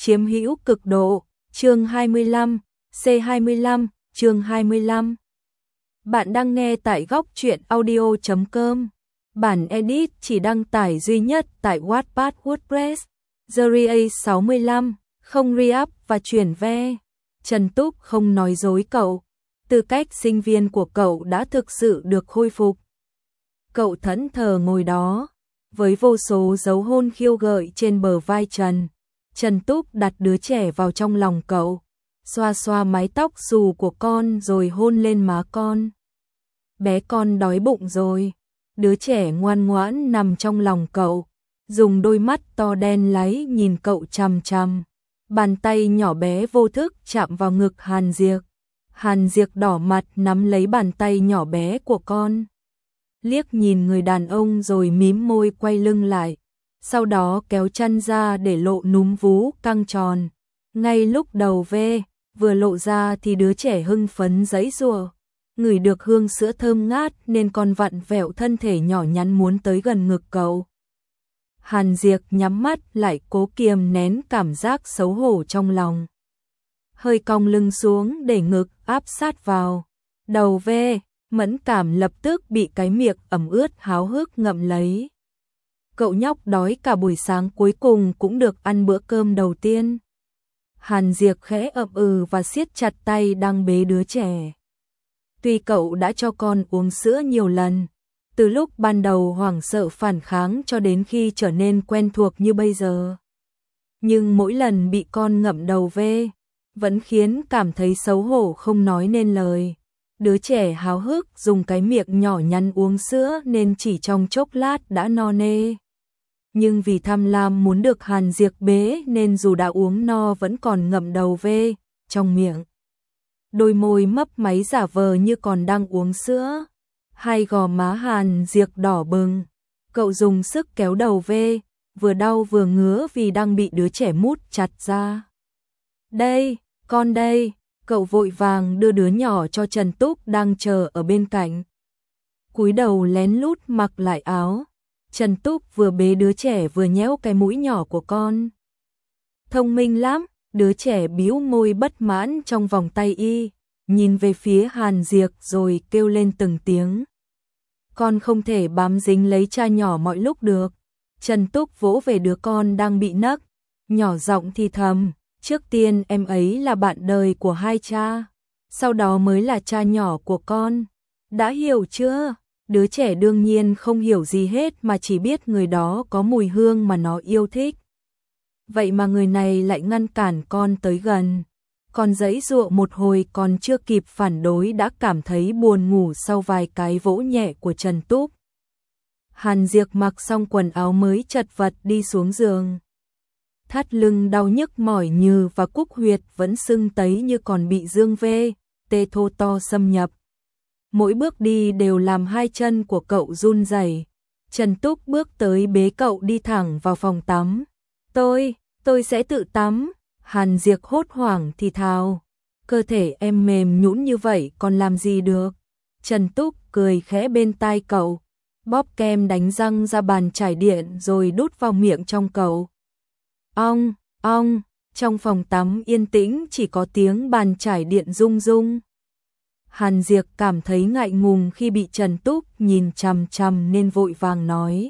chiếm hữu cực độ, chương 25, C25, chương 25. Bạn đang nghe tại góc truyện audio.com. Bản edit chỉ đăng tải duy nhất tại Wattpad WordPress. Series 65, không re-up và chuyển ve. Trần Túc không nói dối cậu. Tư cách sinh viên của cậu đã thực sự được khôi phục. Cậu thẫn thờ ngồi đó, với vô số dấu hôn khiêu gợi trên bờ vai Trần. Trần Túc đặt đứa trẻ vào trong lòng cậu, xoa xoa mái tóc xù của con rồi hôn lên má con. Bé con đói bụng rồi. Đứa trẻ ngoan ngoãn nằm trong lòng cậu, dùng đôi mắt to đen láy nhìn cậu chằm chằm. Bàn tay nhỏ bé vô thức chạm vào ngực Hàn Diệc. Hàn Diệc đỏ mặt nắm lấy bàn tay nhỏ bé của con. Liếc nhìn người đàn ông rồi mím môi quay lưng lại. Sau đó kéo chân ra để lộ núm vú căng tròn. Ngay lúc đầu ve vừa lộ ra thì đứa trẻ hưng phấn giãy giụa. Ngửi được hương sữa thơm ngát nên con vặn vẹo thân thể nhỏ nhắn muốn tới gần ngực cậu. Hàn Diệc nhắm mắt lại cố kiềm nén cảm giác xấu hổ trong lòng. Hơi cong lưng xuống để ngực áp sát vào. Đầu ve, mẫn cảm lập tức bị cái miệng ẩm ướt háo hức ngậm lấy. Cậu nhóc đói cả buổi sáng cuối cùng cũng được ăn bữa cơm đầu tiên. Hàn Diệc khẽ ậm ừ và siết chặt tay đang bế đứa trẻ. Tuy cậu đã cho con uống sữa nhiều lần, từ lúc ban đầu hoảng sợ phản kháng cho đến khi trở nên quen thuộc như bây giờ. Nhưng mỗi lần bị con ngậm đầu ve, vẫn khiến cảm thấy xấu hổ không nói nên lời. Đứa trẻ háo hức dùng cái miệng nhỏ nhắn uống sữa nên chỉ trong chốc lát đã no nê. Nhưng vì tham lam muốn được Hàn Diệc bế nên dù đã uống no vẫn còn ngậm đầu ve trong miệng. Đôi môi mấp máy giả vờ như còn đang uống sữa. Hai gò má Hàn Diệc đỏ bừng. Cậu dùng sức kéo đầu ve, vừa đau vừa ngứa vì đang bị đứa trẻ mút chặt ra. Đây, con đây. Cậu vội vàng đưa đứa nhỏ cho Trần Túc đang chờ ở bên cạnh. Cúi đầu lén lút mặc lại áo. Trần Túc vừa bế đứa trẻ vừa nhéo cái mũi nhỏ của con. Thông minh lắm. Đứa trẻ bĩu môi bất mãn trong vòng tay y, nhìn về phía Hàn Diệc rồi kêu lên từng tiếng. Con không thể bám dính lấy cha nhỏ mọi lúc được. Trần Túc vỗ về đứa con đang bị nấc, nhỏ giọng thì thầm, trước tiên em ấy là bạn đời của hai cha, sau đó mới là cha nhỏ của con. Đã hiểu chưa? Đứa trẻ đương nhiên không hiểu gì hết mà chỉ biết người đó có mùi hương mà nó yêu thích. Vậy mà người này lại ngăn cản con tới gần. Con giãy giụa một hồi còn chưa kịp phản đối đã cảm thấy buồn ngủ sau vài cái vỗ nhẹ của Trần Túc. Hàn Diệc mặc xong quần áo mới chật vật đi xuống giường. Thắt lưng đau nhức mỏi nhừ và cúc huyệt vẫn sưng tấy như còn bị dương ve, tê thô to xâm nhập. Mỗi bước đi đều làm hai chân của cậu run rẩy. Trần Túc bước tới bế cậu đi thẳng vào phòng tắm. Tôi sẽ tự tắm. Hàn Diệc hốt hoảng thì thào. Cơ thể em mềm nhũn như vậy còn làm gì được. Trần Túc cười khẽ bên tai cậu, bóp kem đánh răng ra bàn chải điện rồi đút vào miệng trong cậu. Ong, ong, trong phòng tắm yên tĩnh chỉ có tiếng bàn chải điện rung rung. Hàn Diệc cảm thấy ngại ngùng khi bị Trần Túc nhìn chằm chằm nên vội vàng nói.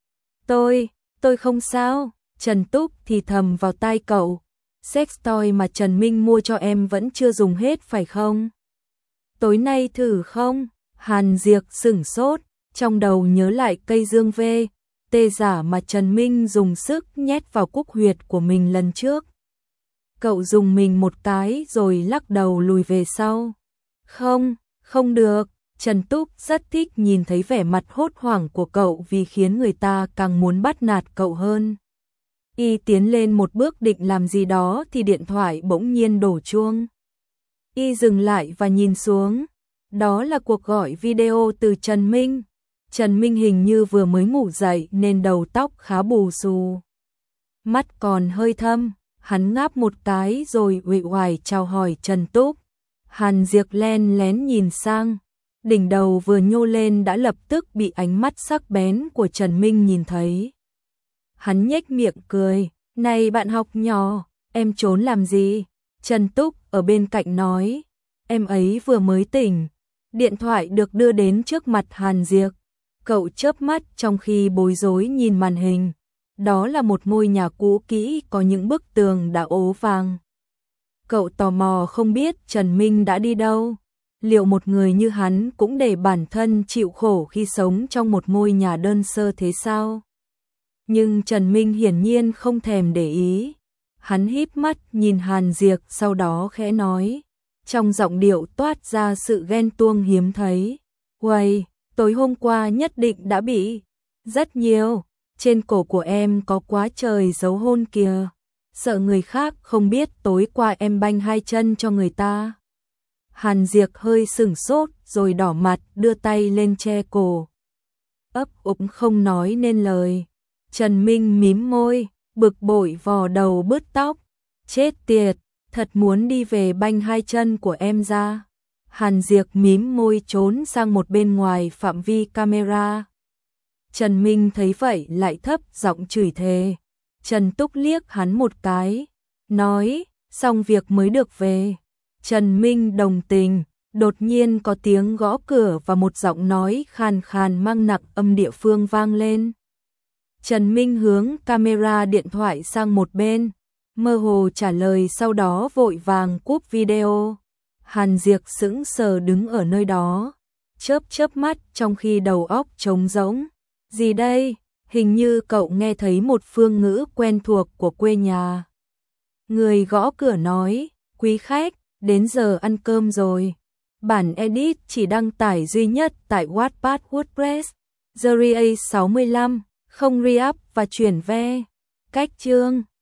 Tôi không sao. Trần Túc thì thầm vào tai cậu. Sex toy mà Trần Minh mua cho em vẫn chưa dùng hết phải không? Tối nay thử không? Hàn Diệc sửng sốt, trong đầu nhớ lại cây dương ve, tê giả mà Trần Minh dùng sức nhét vào cúc huyệt của mình lần trước. Cậu dùng mình một cái rồi lắc đầu lùi về sau. Không được. Trần Túc rất thích nhìn thấy vẻ mặt hốt hoảng của cậu vì khiến người ta càng muốn bắt nạt cậu hơn. Y tiến lên một bước định làm gì đó thì điện thoại bỗng nhiên đổ chuông. Y dừng lại và nhìn xuống. Đó là cuộc gọi video từ Trần Minh. Trần Minh hình như vừa mới ngủ dậy nên đầu tóc khá bù xù. Mắt còn hơi thâm, hắn ngáp một cái rồi uể oải chào hỏi Trần Túc. Hàn Diệc len lén nhìn sang. Đỉnh đầu vừa nhô lên đã lập tức bị ánh mắt sắc bén của Trần Minh nhìn thấy. Hắn nhếch miệng cười, này bạn học nhỏ, Em trốn làm gì? Trần Túc ở bên cạnh nói. Em ấy vừa mới tỉnh. Điện thoại được đưa đến trước mặt Hàn Diệc. Cậu chớp mắt trong khi bối rối nhìn màn hình. Đó là một ngôi nhà cũ kỹ có những bức tường đã ố vàng. Cậu tò mò không biết Trần Minh đã đi đâu. Liệu một người như hắn cũng để bản thân chịu khổ khi sống trong một ngôi nhà đơn sơ thế sao? Nhưng Trần Minh hiển nhiên không thèm để ý. Hắn híp mắt nhìn Hàn Diệc sau đó khẽ nói. Trong giọng điệu toát ra sự ghen tuông hiếm thấy. Uầy, tối hôm qua nhất định đã bị. Rất nhiều, trên cổ của em có quá trời dấu hôn kìa. Sợ người khác không biết tối qua em banh hai chân cho người ta. Hàn Diệc hơi sửng sốt rồi đỏ mặt đưa tay lên che cổ. Ấp úng không nói nên lời. Trần Minh mím môi, bực bội vò đầu bứt tóc. Chết tiệt, thật muốn đi về banh hai chân của em ra. Hàn Diệc mím môi trốn sang một bên ngoài phạm vi camera. Trần Minh thấy vậy lại thấp giọng chửi thề. Trần Túc liếc hắn một cái, nói, xong việc mới được về. Trần Minh đồng tình, đột nhiên có tiếng gõ cửa và một giọng nói khàn khàn mang nặng âm địa phương vang lên. Trần Minh hướng camera điện thoại sang một bên, mơ hồ trả lời sau đó vội vàng cúp video. Hàn Diệc sững sờ đứng ở nơi đó, chớp mắt trong khi đầu óc trống rỗng. Gì đây? Hình như cậu nghe thấy một phương ngữ quen thuộc của quê nhà. Người gõ cửa nói, quý khách, đến giờ ăn cơm rồi. Bản edit chỉ đăng tải duy nhất tại Wattpad WordPress, Series 65, không re-up và chuyển ve. Cách chương